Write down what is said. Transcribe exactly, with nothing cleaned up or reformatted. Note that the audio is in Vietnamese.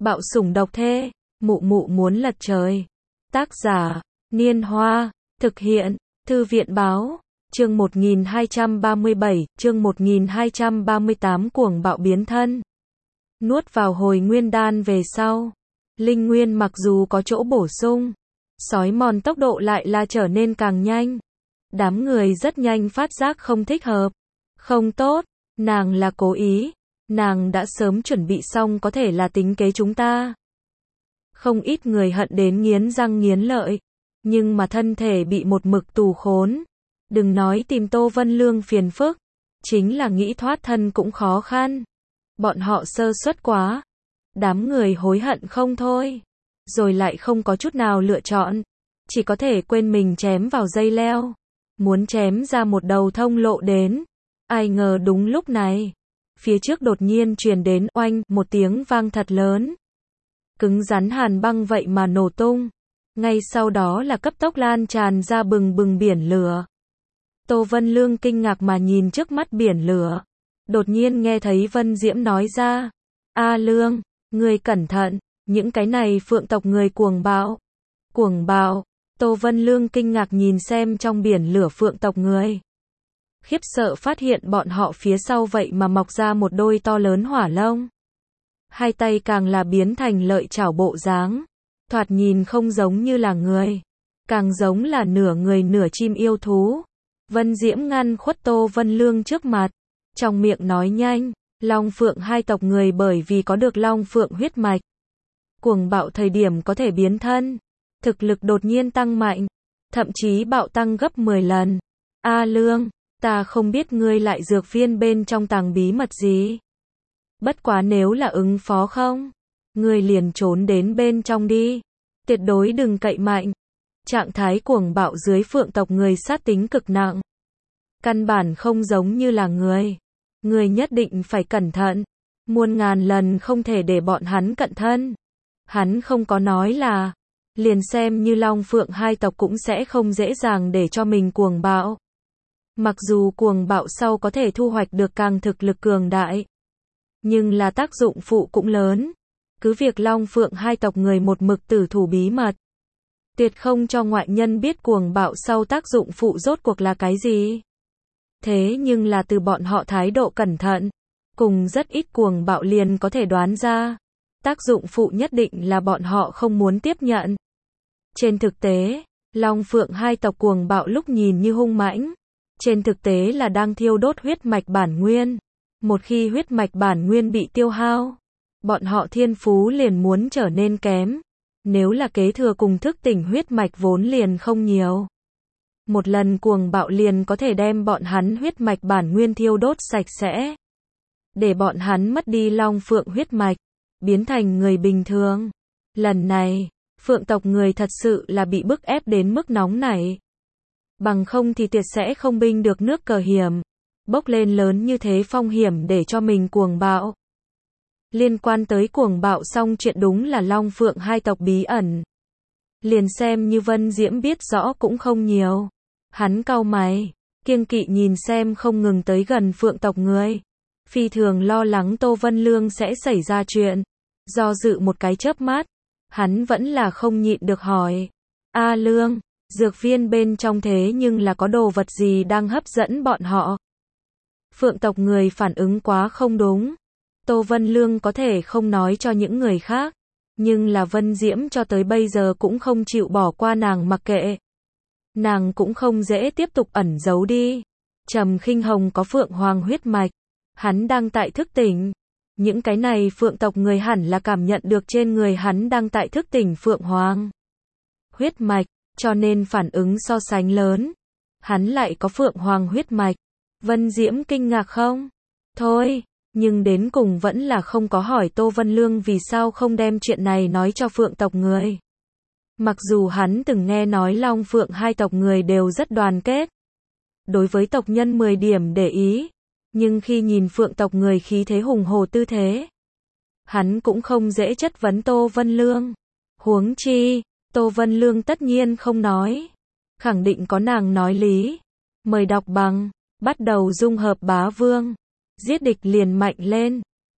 Bạo sủng độc thê, mụ mụ muốn lật trời. Tác giả, Niên Hoa, thực hiện, Thư viện báo, chương một nghìn hai trăm ba mươi bảy, chương một nghìn hai trăm ba mươi tám cuồng bạo biến thân. Nuốt vào hồi nguyên đan về sau, linh nguyên mặc dù có chỗ bổ sung, sói mòn tốc độ lại là trở nên càng nhanh. Đám người rất nhanh phát giác không thích hợp, không tốt, nàng là cố ý, nàng đã sớm chuẩn bị xong có thể là tính kế chúng ta. Không ít người hận đến nghiến răng nghiến lợi, nhưng mà thân thể bị một mực tù khốn. Đừng nói tìm Tô Vân Lương phiền phức, chính là nghĩ thoát thân cũng khó khăn. Bọn họ sơ suất quá. Đám người hối hận không thôi, rồi lại không có chút nào lựa chọn, chỉ có thể quên mình chém vào dây leo, muốn chém ra một đầu thông lộ đến. Ai ngờ đúng lúc này, phía trước đột nhiên truyền đến oanh một tiếng vang thật lớn. Cứng rắn hàn băng vậy mà nổ tung, ngay sau đó là cấp tốc lan tràn ra bừng bừng biển lửa. Tô Vân Lương kinh ngạc mà nhìn trước mắt biển lửa, đột nhiên nghe thấy Vân Diễm nói ra, A Lương, ngươi cẩn thận, những cái này phượng tộc người cuồng bạo. Cuồng bạo, Tô Vân Lương kinh ngạc nhìn xem trong biển lửa phượng tộc người. Khiếp sợ phát hiện bọn họ phía sau vậy mà mọc ra một đôi to lớn hỏa lông. Hai tay càng là biến thành lợi chảo bộ dáng, thoạt nhìn không giống như là người, càng giống là nửa người nửa chim yêu thú. Vân Diễm ngăn khuất Tô Vân Lương trước mặt, trong miệng nói nhanh, Long Phượng hai tộc người bởi vì có được Long Phượng huyết mạch, cuồng bạo thời điểm có thể biến thân, thực lực đột nhiên tăng mạnh, thậm chí bạo tăng gấp mười lần. A Lương, ta không biết ngươi lại dược viên bên trong tàng bí mật gì. Bất quá nếu là ứng phó không, ngươi liền trốn đến bên trong đi, tuyệt đối đừng cậy mạnh. Trạng thái cuồng bạo dưới phượng tộc người sát tính cực nặng, căn bản không giống như là người. Ngươi nhất định phải cẩn thận, muôn ngàn lần không thể để bọn hắn cận thân. Hắn không có nói là, liền xem như Long Phượng hai tộc cũng sẽ không dễ dàng để cho mình cuồng bạo. Mặc dù cuồng bạo sau có thể thu hoạch được càng thực lực cường đại, nhưng là tác dụng phụ cũng lớn. Cứ việc Long Phượng hai tộc người một mực tử thủ bí mật, tuyệt không cho ngoại nhân biết cuồng bạo sau tác dụng phụ rốt cuộc là cái gì. Thế nhưng là từ bọn họ thái độ cẩn thận, cùng rất ít cuồng bạo liền có thể đoán ra, tác dụng phụ nhất định là bọn họ không muốn tiếp nhận. Trên thực tế, Long Phượng hai tộc cuồng bạo lúc nhìn như hung mãnh, trên thực tế là đang thiêu đốt huyết mạch bản nguyên. Một khi huyết mạch bản nguyên bị tiêu hao, bọn họ thiên phú liền muốn trở nên kém. Nếu là kế thừa cùng thức tỉnh huyết mạch vốn liền không nhiều, một lần cuồng bạo liền có thể đem bọn hắn huyết mạch bản nguyên thiêu đốt sạch sẽ, để bọn hắn mất đi Long Phượng huyết mạch, biến thành người bình thường. Lần này, phượng tộc người thật sự là bị bức ép đến mức nóng nảy. Bằng không thì tuyệt sẽ không binh được nước cờ hiểm, bốc lên lớn như thế phong hiểm để cho mình cuồng bạo. Liên quan tới cuồng bạo xong chuyện đúng là Long Phượng hai tộc bí ẩn. Liền xem như Vân Diễm biết rõ cũng không nhiều. Hắn cau mày, kiêng kỵ nhìn xem không ngừng tới gần phượng tộc người. Phi thường lo lắng Tô Vân Lương sẽ xảy ra chuyện. Do dự một cái chớp mắt, hắn vẫn là không nhịn được hỏi. A Lương, dược viên bên trong thế nhưng là có đồ vật gì đang hấp dẫn bọn họ? Phượng tộc người phản ứng quá không đúng. Tô Vân Lương có thể không nói cho những người khác, nhưng là Vân Diễm cho tới bây giờ cũng không chịu bỏ qua nàng mặc kệ. Nàng cũng không dễ tiếp tục ẩn giấu đi. Trầm Khinh Hồng có Phượng Hoàng huyết mạch, hắn đang tại thức tỉnh. Những cái này phượng tộc người hẳn là cảm nhận được trên người hắn đang tại thức tỉnh Phượng Hoàng huyết mạch, cho nên phản ứng so sánh lớn. Hắn lại có Phượng Hoàng huyết mạch. Vân Diễm kinh ngạc không? Thôi, nhưng đến cùng vẫn là không có hỏi Tô Vân Lương vì sao không đem chuyện này nói cho phượng tộc người. Mặc dù hắn từng nghe nói Long Phượng hai tộc người đều rất đoàn kết, đối với tộc nhân mười điểm để ý, nhưng khi nhìn phượng tộc người khí thế hùng hồ tư thế, hắn cũng không dễ chất vấn Tô Vân Lương. Huống chi, Tô Vân Lương tất nhiên không nói, khẳng định có nàng nói lý. Mời đọc bằng, bắt đầu dung hợp bá vương, giết địch liền mạnh lên.